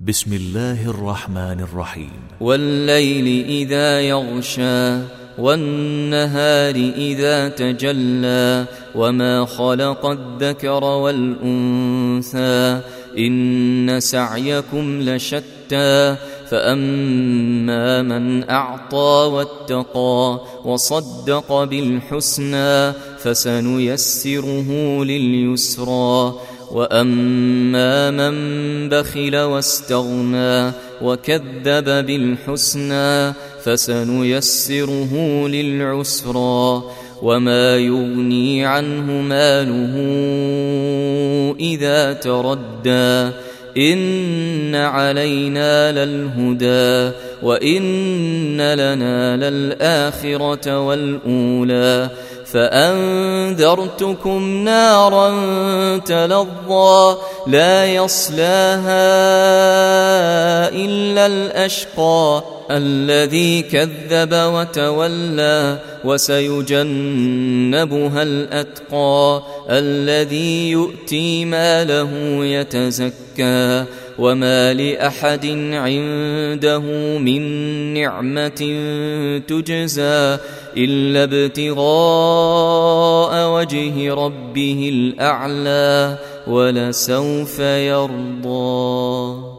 بسم الله الرحمن الرحيم. والليل إذا يغشى والنهار إذا تجلى وما خلق الذكر والأنثى إن سعيكم لشتى فأما من أعطى واتقى وصدق بالحسنى فسنيسره لليسرى وأما من بخل واستغنى وكذب بالحسنى فسنيسره للعسرى وما يغني عنه ماله إذا تردى إن علينا للهدى وإن لنا للآخرة والأولى فأنذرتكم نارا تلظى لا يصلاها إلا الأشقى الذي كذب وتولى وسيجنبها الأتقى الذي يؤتي ماله يتزكى وما لأحد عنده من نعمة تجزى إلا ابتغاء وجه ربه الأعلى ولسوف يرضى.